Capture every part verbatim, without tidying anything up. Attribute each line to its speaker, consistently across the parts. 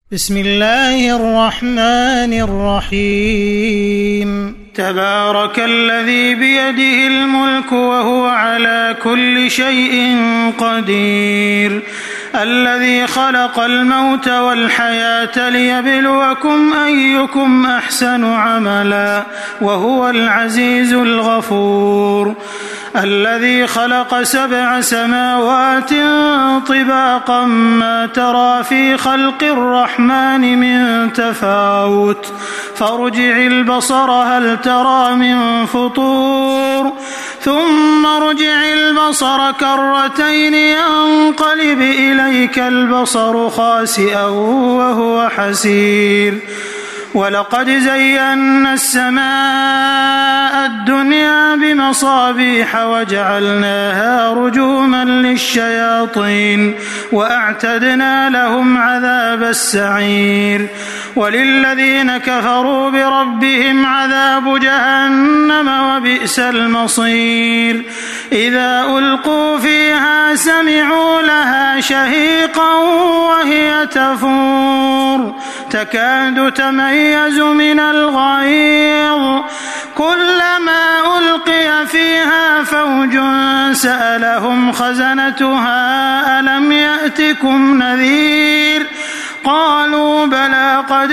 Speaker 1: بسم الله الرحمن الرحيم تبارك الذي بيده الملك وهو على كل شيء قدير الذي خلق الموت والحياة ليبلوكم أيكم أحسن عملا وهو العزيز الغفور الذي خلق سبع سماوات طباقا ما ترى في خلق الرحمن من تفاوت فارجع البصر هل ترى من فطور ثم ارجع البصر كرتين ينقلب إليك البصر خاسئا وهو حسير ولقد زينا السماء الدنيا بمصابيح وجعلناها رجوما للشياطين وأعتدنا لهم عذاب السعير وللذين كفروا بربهم عذاب جهنم وبئس المصير إذا ألقوا فيها سمعوا لها شهيقا وهي تفور تكاد تميز من الغيظ كلما ألقي فيها فوج سألهم خزنتها ألم يأتكم نذير قالوا بلى قد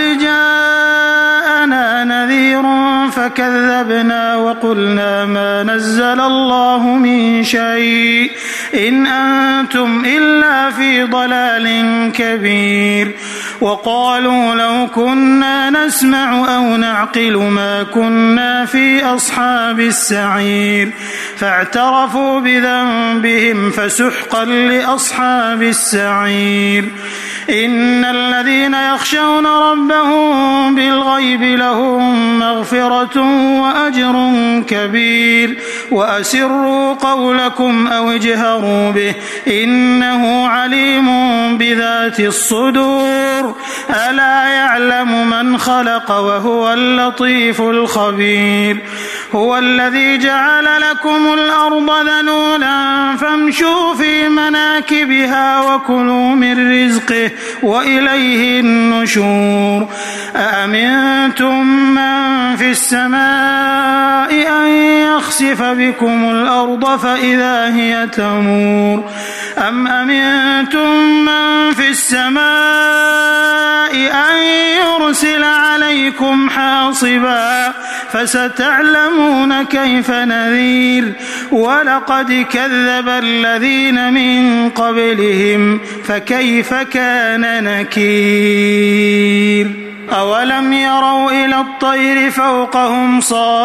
Speaker 1: جاءنا نذير فكذبنا وقلنا ما نزل الله من شيء إن أنتم إلا في ضلال كبير وقالوا لو كنا نسمع أو نعقل ما كنا في أصحاب السعير فاعترفوا بذنبهم فسحقا لأصحاب السعير إن الذين يخشون ربهم بالغيب لهم مغفرة وأجر كبير وأسروا قولكم أو اجهروا به إنه عليم بذات الصدور ألا يعلم من خلق وهو اللطيف الخبير هو الذي جعل لكم الأرض ذلولا فامشوا في مناكبها وكلوا من رزقه وإليه النشور أأمنتم من في السماء أن يخسف بكم الأرض فإذا هي تمور أم أمنتم من في السماء أن يرسل عليكم حاصبا فستعلمون كيف نذير ولقد كذب الذين من قبلهم فكيف كان نكير أولم يروا إلى الطير فوقهم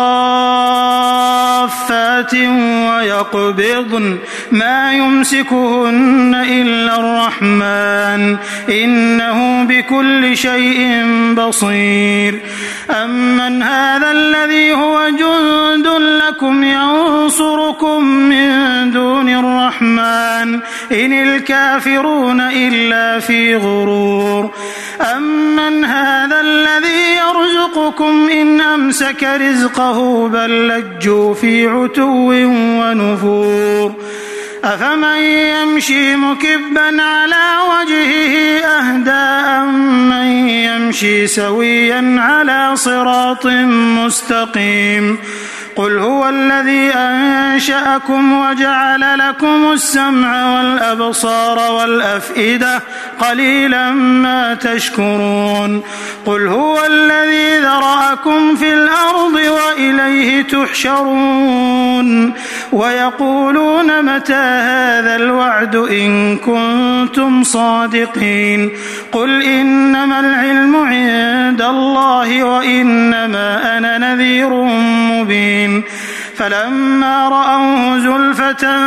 Speaker 1: صافات ويقبضن ما يمسكهن إلا الرحمن إنه بكل شيء بصير أمن هذا الذي هو جند لكم ينصركم من دون الرحمن إن الكافرون إلا في غرور أمن هذا الذي يرزقكم إن أمسك رزقه بل لجوا في عتو ونفور أفمن يمشي مكبا على وجهه أهدى أمن يمشي سويا على صراط مستقيم قل هو الذي أنشأكم وجعل لكم السمع والأبصار والأفئدة قليلا ما تشكرون قل هو الذي ذرأكم في الأرض وإليه تحشرون ويقولون متى هذا الوعد إن كنتم صادقين قل إنما العلم عند الله وإنما أنا نذير مبين فلما رأوه زلفة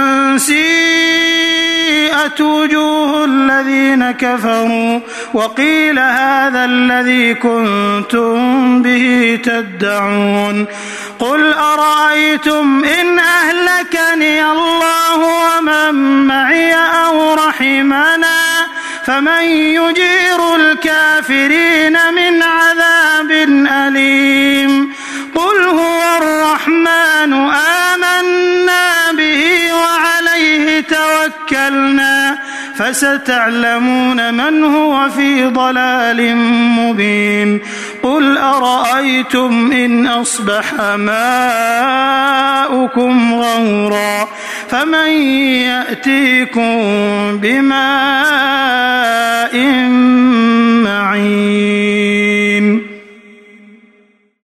Speaker 1: سيئت وجوه الذين كفروا وقيل هذا الذي كنتم به تدعون قل أرأيتم إن أهلكني الله ومن معي أو رحمنا فمن يجير الكافرين من عذاب أليم قل هو الرحمن آمنا به وعليه توكلنا فستعلمون من هو في ضلال مبين قل أرأيتم إن أصبح ماؤكم غورا فمن يأتيكم بماء